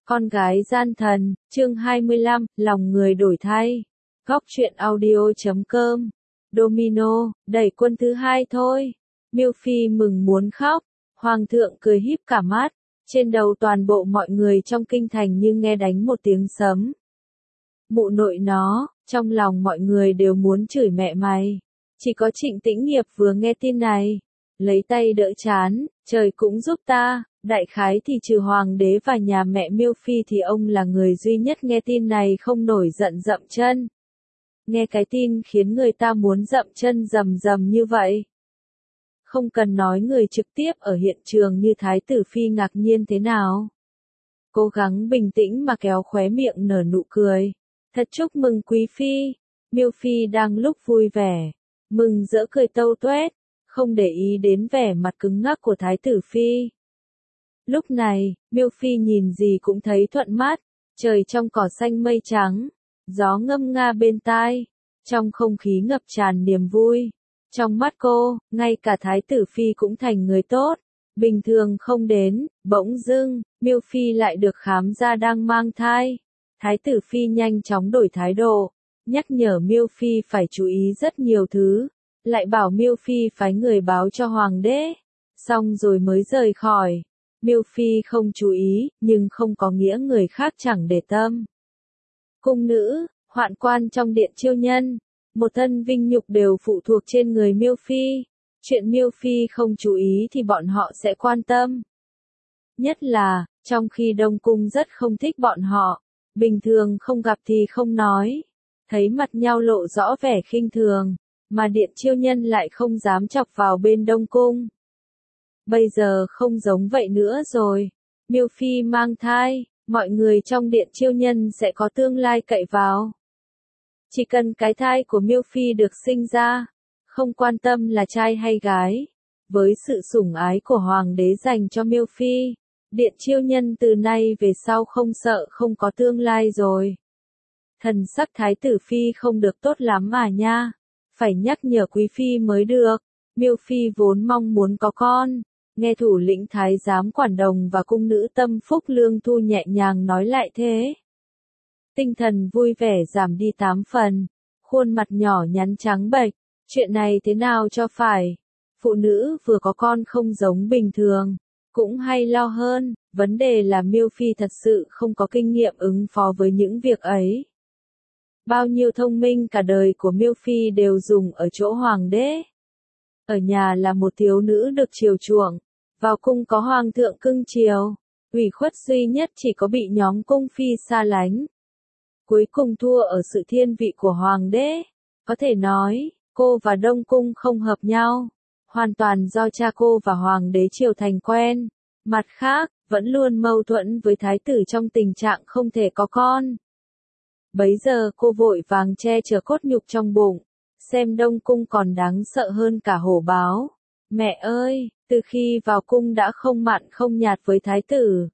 Con gái gian thần, chương 25, lòng người đổi thay. Góc truyện audio.com. Domino, đẩy quân thứ hai thôi. Miêu Phi mừng muốn khóc. Hoàng thượng cười híp cả mắt. Trên đầu toàn bộ mọi người trong kinh thành như nghe đánh một tiếng sấm. Mụ nội nó, trong lòng mọi người đều muốn chửi mẹ mày. Chỉ có Trịnh Tĩnh Nghiệp vừa nghe tin này. Lấy tay đỡ chán, trời cũng giúp ta. Đại khái thì trừ hoàng đế và nhà mẹ Miêu Phi thì ông là người duy nhất nghe tin này không nổi giận dậm chân. Nghe cái tin khiến người ta muốn dậm chân rầm rầm như vậy. Không cần nói người trực tiếp ở hiện trường như Thái tử Phi ngạc nhiên thế nào. Cố gắng bình tĩnh mà kéo khóe miệng nở nụ cười. Thật chúc mừng quý phi. Miêu Phi đang lúc vui vẻ, mừng rỡ cười tâu tuét, không để ý đến vẻ mặt cứng ngắc của Thái tử Phi. Lúc này, Miêu Phi nhìn gì cũng thấy thuận mắt, trời trong cỏ xanh mây trắng, gió ngâm nga bên tai, trong không khí ngập tràn niềm vui. Trong mắt cô, ngay cả Thái tử Phi cũng thành người tốt, bình thường không đến, bỗng dưng, Miêu Phi lại được khám ra đang mang thai. Thái tử Phi nhanh chóng đổi thái độ, nhắc nhở Miêu Phi phải chú ý rất nhiều thứ, lại bảo Miêu Phi phái người báo cho hoàng đế, xong rồi mới rời khỏi. Miêu Phi không chú ý, nhưng không có nghĩa người khác chẳng để tâm. Cung nữ, hoạn quan trong điện chiêu nhân, một thân vinh nhục đều phụ thuộc trên người Miêu Phi. Chuyện Miêu Phi không chú ý thì bọn họ sẽ quan tâm. Nhất là, trong khi Đông Cung rất không thích bọn họ, bình thường không gặp thì không nói, thấy mặt nhau lộ rõ vẻ khinh thường, mà điện chiêu nhân lại không dám chọc vào bên Đông Cung. Bây giờ không giống vậy nữa rồi. Miêu Phi mang thai, mọi người trong điện chiêu nhân sẽ có tương lai cậy vào. Chỉ cần cái thai của Miêu Phi được sinh ra, không quan tâm là trai hay gái. Với sự sủng ái của hoàng đế dành cho Miêu Phi, điện chiêu nhân từ nay về sau không sợ không có tương lai rồi. Thần sắc Thái tử Phi không được tốt lắm mà nha. Phải nhắc nhở quý phi mới được. Miêu Phi vốn mong muốn có con. Nghe thủ lĩnh thái giám quản đồng và cung nữ Tâm Phúc Lương Thu nhẹ nhàng nói lại thế. Tinh thần vui vẻ giảm đi 8 phần. Khuôn mặt nhỏ nhắn trắng bệch. Chuyện này thế nào cho phải. Phụ nữ vừa có con không giống bình thường. Cũng hay lo hơn. Vấn đề là Miêu Phi thật sự không có kinh nghiệm ứng phó với những việc ấy. Bao nhiêu thông minh cả đời của Miêu Phi đều dùng ở chỗ hoàng đế. Ở nhà là một thiếu nữ được chiều chuộng. Vào cung có hoàng thượng cưng chiều, ủy khuất duy nhất chỉ có bị nhóm cung phi xa lánh. Cuối cùng thua ở sự thiên vị của hoàng đế. Có thể nói, cô và Đông Cung không hợp nhau. Hoàn toàn do cha cô và hoàng đế triều thành quen. Mặt khác, vẫn luôn mâu thuẫn với thái tử trong tình trạng không thể có con. Bấy giờ cô vội vàng che chở cốt nhục trong bụng. Xem Đông Cung còn đáng sợ hơn cả hổ báo. Mẹ ơi, từ khi vào cung đã không mặn không nhạt với thái tử.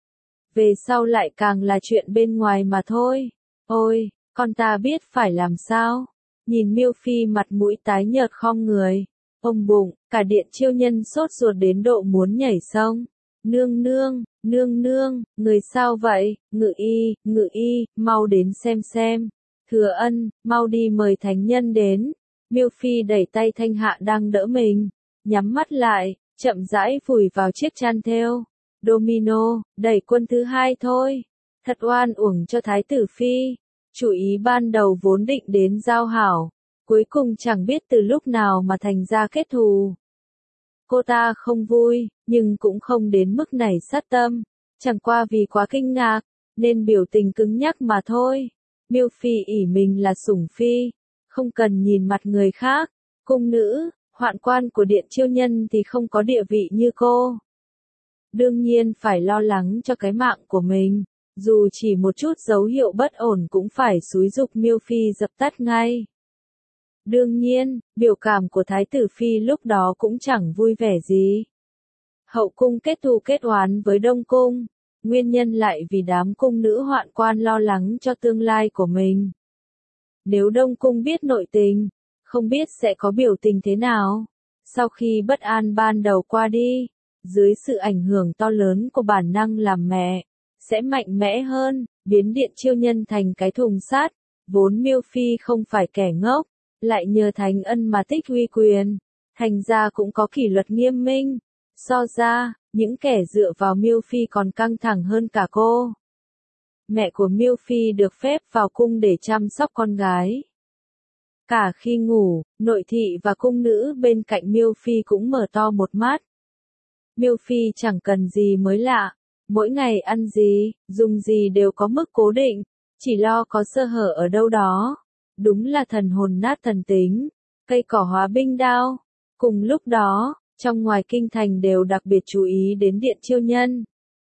Về sau lại càng là chuyện bên ngoài mà thôi. Ôi, con ta biết phải làm sao. Nhìn Miêu Phi mặt mũi tái nhợt khom người. Ôm bụng, cả điện chiêu nhân sốt ruột đến độ muốn nhảy sông. Nương nương, nương nương, người sao vậy? Ngự y, mau đến xem. Thừa Ân, mau đi mời thánh nhân đến. Miêu Phi đẩy tay Thanh Hạ đang đỡ mình. Nhắm mắt lại, chậm rãi vùi vào chiếc chăn thêu. Domino, đẩy quân thứ hai thôi. Thật oan uổng cho Thái tử Phi. Chủ ý ban đầu vốn định đến giao hảo. Cuối cùng chẳng biết từ lúc nào mà thành ra kết thù. Cô ta không vui, nhưng cũng không đến mức này sát tâm. Chẳng qua vì quá kinh ngạc, nên biểu tình cứng nhắc mà thôi. Miêu Phi ỷ mình là sủng phi. Không cần nhìn mặt người khác. Cung nữ, hoạn quan của điện chiêu nhân thì không có địa vị như cô. Đương nhiên phải lo lắng cho cái mạng của mình. Dù chỉ một chút dấu hiệu bất ổn cũng phải xúi giục Miêu Phi dập tắt ngay. Đương nhiên, biểu cảm của Thái tử Phi lúc đó cũng chẳng vui vẻ gì. Hậu cung kết thù kết oán với Đông Cung. Nguyên nhân lại vì đám cung nữ hoạn quan lo lắng cho tương lai của mình. Nếu Đông Cung biết nội tình, không biết sẽ có biểu tình thế nào. Sau khi bất an ban đầu qua đi, dưới sự ảnh hưởng to lớn của bản năng làm mẹ, sẽ mạnh mẽ hơn, biến Điện Chiêu Nhân thành cái thùng sắt. Vốn Miêu Phi không phải kẻ ngốc, lại nhờ Thánh Ân mà tích uy quyền, thành ra cũng có kỷ luật nghiêm minh. So ra, những kẻ dựa vào Miêu Phi còn căng thẳng hơn cả cô. Mẹ của Miêu Phi được phép vào cung để chăm sóc con gái. Cả khi ngủ, nội thị và cung nữ bên cạnh Miêu Phi cũng mở to một mắt. Miêu Phi chẳng cần gì mới lạ, mỗi ngày ăn gì, dùng gì đều có mức cố định, chỉ lo có sơ hở ở đâu đó. Đúng là thần hồn nát thần tính, cây cỏ hóa binh đao. Cùng lúc đó, trong ngoài kinh thành đều đặc biệt chú ý đến Điện Chiêu Nhân.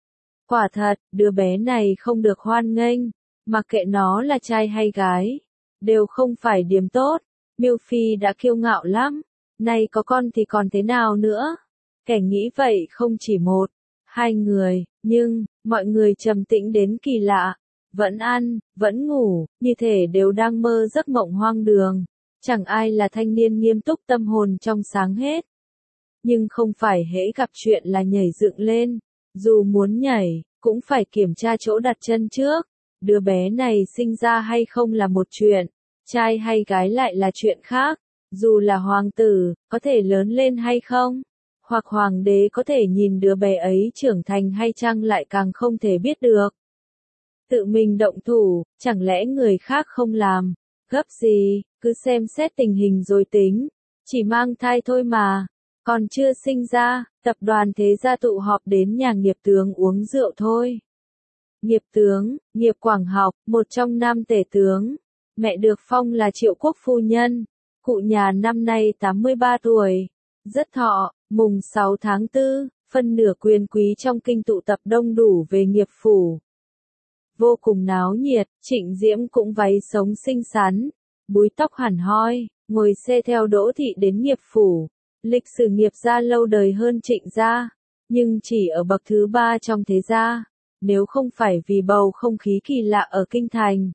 Quả thật, đứa bé này không được hoan nghênh, mặc kệ nó là trai hay gái, đều không phải điểm tốt. Miêu Phi đã kiêu ngạo lắm, nay có con thì còn thế nào nữa. Kẻ nghĩ vậy không chỉ một, hai người, nhưng, mọi người trầm tĩnh đến kỳ lạ. Vẫn ăn, vẫn ngủ, như thể đều đang mơ giấc mộng hoang đường. Chẳng ai là thanh niên nghiêm túc tâm hồn trong sáng hết. Nhưng không phải hễ gặp chuyện là nhảy dựng lên. Dù muốn nhảy, cũng phải kiểm tra chỗ đặt chân trước. Đứa bé này sinh ra hay không là một chuyện, trai hay gái lại là chuyện khác. Dù là hoàng tử, có thể lớn lên hay không? Hoặc hoàng đế có thể nhìn đứa bé ấy trưởng thành hay chăng lại càng không thể biết được. Tự mình động thủ, chẳng lẽ người khác không làm? Gấp gì, cứ xem xét tình hình rồi tính. Chỉ mang thai thôi mà. Còn chưa sinh ra, tập đoàn thế gia tụ họp đến nhà Nghiệp tướng uống rượu thôi. Nghiệp tướng, Nghiệp Quảng Học, một trong 5 tể tướng. Mẹ được phong là Triệu Quốc phu nhân. Cụ nhà năm nay 83 tuổi. Rất thọ, mùng 6 tháng 4, phân nửa quyền quý trong kinh tụ tập đông đủ về Nghiệp phủ. Vô cùng náo nhiệt, Trịnh Diễm cũng váy sống xinh xắn, búi tóc hẳn hoi, ngồi xe theo Đỗ Thị đến Nghiệp phủ. Lịch sử Nghiệp gia lâu đời hơn Trịnh gia, nhưng chỉ ở bậc thứ 3 trong thế gia. Nếu không phải vì bầu không khí kỳ lạ ở kinh thành,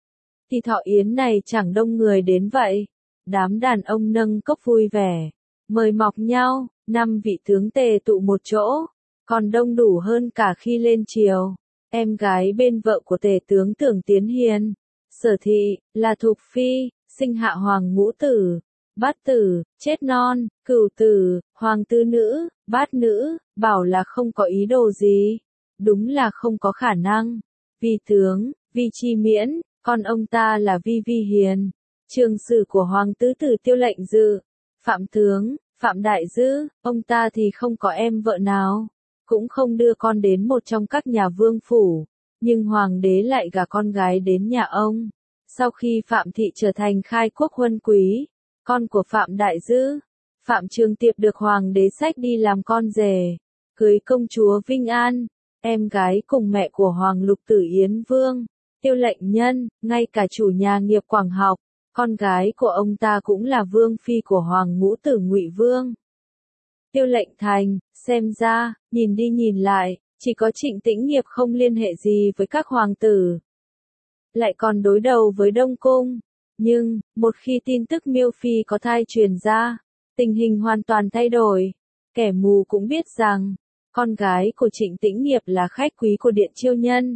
thì thọ yến này chẳng đông người đến vậy. Đám đàn ông nâng cốc vui vẻ, mời mọc nhau, 5 vị tướng tề tụ một chỗ, còn đông đủ hơn cả khi lên triều. Em gái bên vợ của tề tướng Tưởng Tiến Hiền, Sở Thị, là Thục Phi, sinh hạ hoàng ngũ tử, bát tử, chết non, cửu tử, hoàng tư nữ, bát nữ, bảo là không có ý đồ gì. Đúng là không có khả năng. Vi tướng, Vi Chi Miễn, con ông ta là Vi Vi Hiền. Trường sử của hoàng tứ tử Tiêu Lệnh Dự. Phạm tướng, Phạm Đại Dư, ông ta thì không có em vợ nào. Cũng không đưa con đến một trong các nhà vương phủ. Nhưng hoàng đế lại gả con gái đến nhà ông. Sau khi Phạm Thị trở thành khai quốc huân quý, con của Phạm Đại Dư, Phạm Trường Tiệp được hoàng đế xách đi làm con rể, cưới công chúa Vinh An, em gái cùng mẹ của Hoàng Lục Tử Yến Vương, Tiêu Lệnh Nhân, ngay cả chủ nhà Nghiệp Quảng Học, con gái của ông ta cũng là vương phi của Hoàng Ngũ Tử Ngụy Vương. Tiêu Lệnh Thành, xem ra, nhìn đi nhìn lại, chỉ có Trịnh Tĩnh Nghiệp không liên hệ gì với các hoàng tử, lại còn đối đầu với Đông Cung. Nhưng, một khi tin tức Miêu Phi có thai truyền ra, tình hình hoàn toàn thay đổi. Kẻ mù cũng biết rằng, con gái của Trịnh Tĩnh Nghiệp là khách quý của Điện Chiêu Nhân.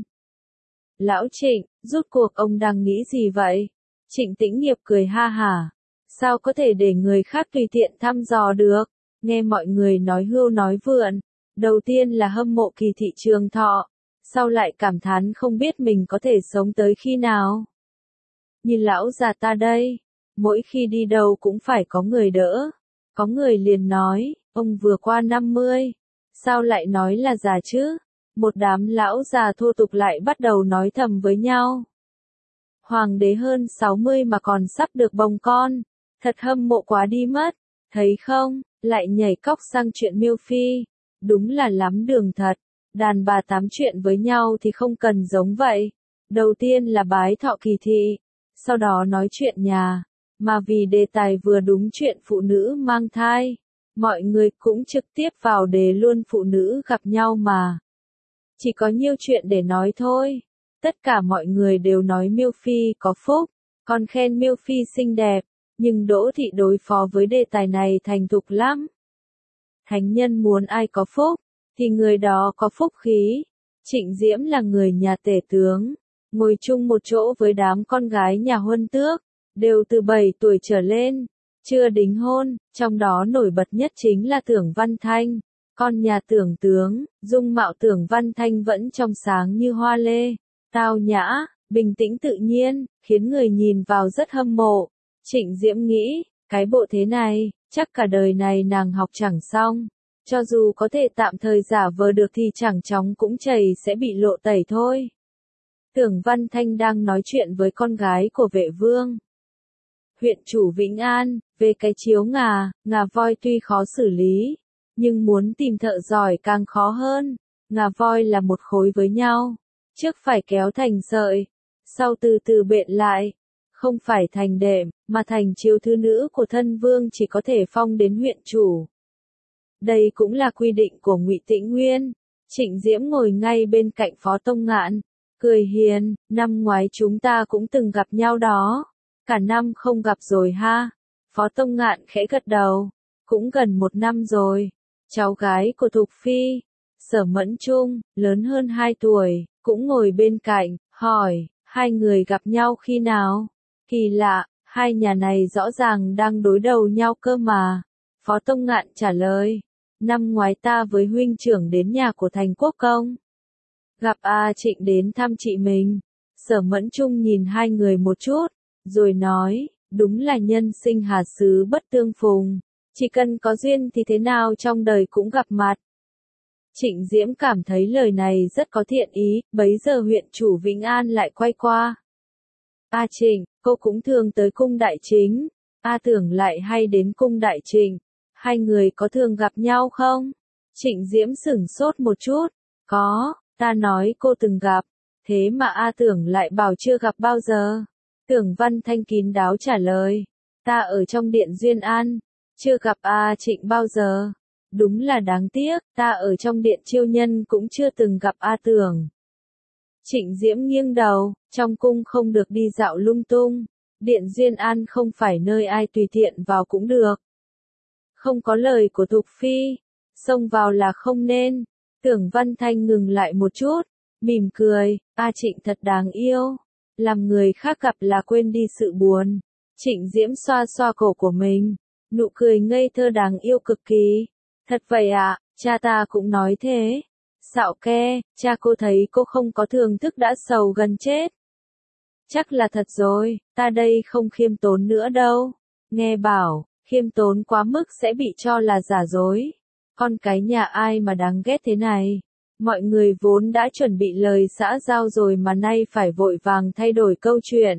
Lão Trịnh, rốt cuộc ông đang nghĩ gì vậy? Trịnh Tĩnh Nghiệp cười ha hả. Sao có thể để người khác tùy tiện thăm dò được? Nghe mọi người nói hưu nói vượn. Đầu tiên là hâm mộ Kỳ Thị Trường Thọ. Sau lại cảm thán không biết mình có thể sống tới khi nào. Như lão già ta đây, mỗi khi đi đâu cũng phải có người đỡ. Có người liền nói, ông vừa qua 50. Sao lại nói là già chứ? Một đám lão già thô tục lại bắt đầu nói thầm với nhau. Hoàng đế hơn 60 mà còn sắp được bồng con. Thật hâm mộ quá đi mất. Thấy không, lại nhảy cóc sang chuyện Miêu Phi. Đúng là lắm đường thật. Đàn bà tám chuyện với nhau thì không cần giống vậy. Đầu tiên là bái thọ Kỳ Thị. Sau đó nói chuyện nhà. Mà vì đề tài vừa đúng chuyện phụ nữ mang thai, mọi người cũng trực tiếp vào đề luôn phụ nữ gặp nhau mà. Chỉ có nhiêu chuyện để nói thôi. Tất cả mọi người đều nói Miêu Phi có phúc, còn khen Miêu Phi xinh đẹp, nhưng Đỗ Thị đối phó với đề tài này thành thục lắm. Thánh nhân muốn ai có phúc, thì người đó có phúc khí. Trịnh Diễm là người nhà tể tướng, ngồi chung một chỗ với đám con gái nhà Huân Tước, đều từ 7 tuổi trở lên, chưa đính hôn, trong đó nổi bật nhất chính là Tưởng Văn Thanh, con nhà Tưởng tướng, dung mạo Tưởng Văn Thanh vẫn trong sáng như hoa lê, tao nhã, bình tĩnh tự nhiên, khiến người nhìn vào rất hâm mộ. Trịnh Diễm nghĩ, cái bộ thế này, chắc cả đời này nàng học chẳng xong. Cho dù có thể tạm thời giả vờ được thì chẳng chóng cũng chảy sẽ bị lộ tẩy thôi. Tưởng Văn Thanh đang nói chuyện với con gái của vệ vương. Huyện chủ Vĩnh An, về cái chiếu ngà voi tuy khó xử lý, nhưng muốn tìm thợ giỏi càng khó hơn. Ngà voi là một khối với nhau, trước phải kéo thành sợi, sau từ từ bện lại, không phải thành đệm, mà thành chiếu thư nữ của thân vương chỉ có thể phong đến huyện chủ. Đây cũng là quy định của Ngụy Tĩnh Nguyên. Trịnh Diễm ngồi ngay bên cạnh Phó Tông Ngạn, cười hiền, năm ngoái chúng ta cũng từng gặp nhau đó. Cả năm không gặp rồi ha. Phó Tông Ngạn khẽ gật đầu, cũng gần 1 năm rồi. Cháu gái của Thục Phi, Sở Mẫn Trung, lớn hơn 2 tuổi, cũng ngồi bên cạnh, hỏi, hai người gặp nhau khi nào? Kỳ lạ, hai nhà này rõ ràng đang đối đầu nhau cơ mà. Phó Tông Ngạn trả lời, năm ngoái ta với huynh trưởng đến nhà của Thành Quốc Công. Gặp A Trịnh đến thăm chị mình. Sở Mẫn Trung nhìn hai người một chút, rồi nói, đúng là nhân sinh hà xứ bất tương phùng. Chỉ cần có duyên thì thế nào trong đời cũng gặp mặt. Trịnh Diễm cảm thấy lời này rất có thiện ý, bấy giờ huyện chủ Vĩnh An lại quay qua. A Trịnh, cô cũng thường tới cung đại chính. A Tưởng lại hay đến cung đại trịnh. Hai người có thường gặp nhau không? Trịnh Diễm sửng sốt một chút. Có, ta nói cô từng gặp. Thế mà A Tưởng lại bảo chưa gặp bao giờ. Tưởng Văn Thanh kín đáo trả lời. Ta ở trong điện Duyên An. Chưa gặp A Trịnh bao giờ. Đúng là đáng tiếc, ta ở trong điện Chiêu Nhân cũng chưa từng gặp A Tưởng. Trịnh Diễm nghiêng đầu, trong cung không được đi dạo lung tung. Điện Duyên An không phải nơi ai tùy tiện vào cũng được. Không có lời của Thục Phi, xông vào là không nên. Tưởng Văn Thanh ngừng lại một chút, mỉm cười, A Trịnh thật đáng yêu. Làm người khác gặp là quên đi sự buồn. Trịnh Diễm xoa xoa cổ của mình, nụ cười ngây thơ đáng yêu cực kỳ. Thật vậy ạ, cha ta cũng nói thế. Xạo ke, cha cô thấy cô không có thưởng thức đã sầu gần chết. Chắc là thật rồi, ta đây không khiêm tốn nữa đâu. Nghe bảo, khiêm tốn quá mức sẽ bị cho là giả dối. Con cái nhà ai mà đáng ghét thế này. Mọi người vốn đã chuẩn bị lời xã giao rồi mà nay phải vội vàng thay đổi câu chuyện.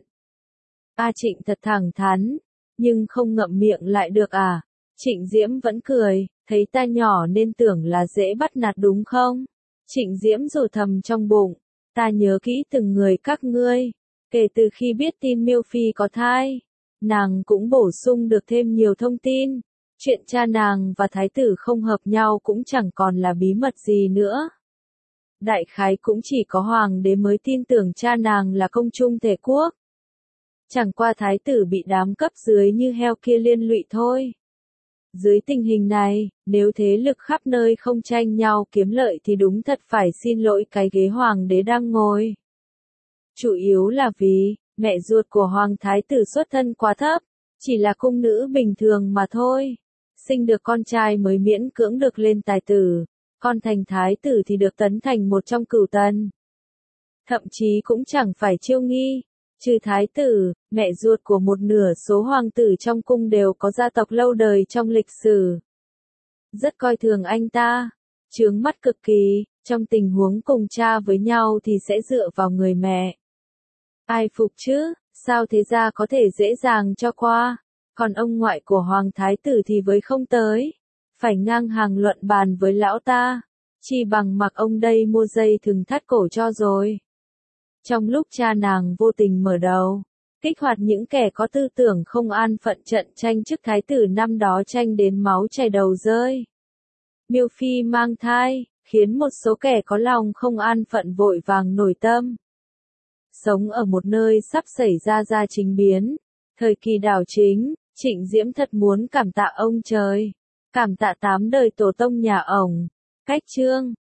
A Trịnh thật thẳng thắn, nhưng không ngậm miệng lại được à. Trịnh Diễm vẫn cười, thấy ta nhỏ nên tưởng là dễ bắt nạt đúng không? Trịnh Diễm rủ thầm trong bụng, ta nhớ kỹ từng người các ngươi. Kể từ khi biết tin Miêu Phi có thai, nàng cũng bổ sung được thêm nhiều thông tin. Chuyện cha nàng và thái tử không hợp nhau cũng chẳng còn là bí mật gì nữa. Đại khái cũng chỉ có hoàng đế mới tin tưởng cha nàng là công trung thể quốc. Chẳng qua thái tử bị đám cấp dưới như heo kia liên lụy thôi. Dưới tình hình này, nếu thế lực khắp nơi không tranh nhau kiếm lợi thì đúng thật phải xin lỗi cái ghế hoàng đế đang ngồi. Chủ yếu là vì, mẹ ruột của hoàng thái tử xuất thân quá thấp, chỉ là cung nữ bình thường mà thôi. Sinh được con trai mới miễn cưỡng được lên tài tử, con thành thái tử thì được tấn thành một trong cửu tần. Thậm chí cũng chẳng phải chiêu nghi. Trừ thái tử, mẹ ruột của một nửa số hoàng tử trong cung đều có gia tộc lâu đời trong lịch sử. Rất coi thường anh ta, chướng mắt cực kỳ, trong tình huống cùng cha với nhau thì sẽ dựa vào người mẹ. Ai phục chứ, sao thế ra có thể dễ dàng cho qua, còn ông ngoại của hoàng thái tử thì với không tới, phải ngang hàng luận bàn với lão ta, chi bằng mặc ông đây mua dây thừng thắt cổ cho rồi. Trong lúc cha nàng vô tình mở đầu, kích hoạt những kẻ có tư tưởng không an phận trận tranh chức thái tử năm đó tranh đến máu chảy đầu rơi. Miêu Phi mang thai, khiến một số kẻ có lòng không an phận vội vàng nổi tâm. Sống ở một nơi sắp xảy ra chính biến, thời kỳ đảo chính, Trịnh Diễm thật muốn cảm tạ ông trời, cảm tạ 8 đời tổ tông nhà ổng. Cách chương